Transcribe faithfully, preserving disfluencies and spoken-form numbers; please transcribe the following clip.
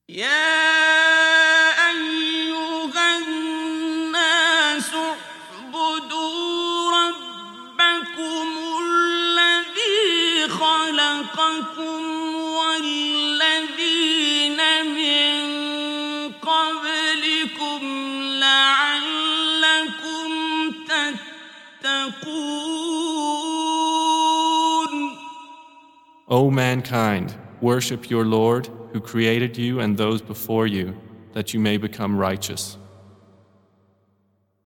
يا أيها الناس اعبدوا ربكم الذي خلقكم والذين من قبلكم لعلكم تتقون. O mankind, worship your Lord who created you and those before you, that you may become righteous.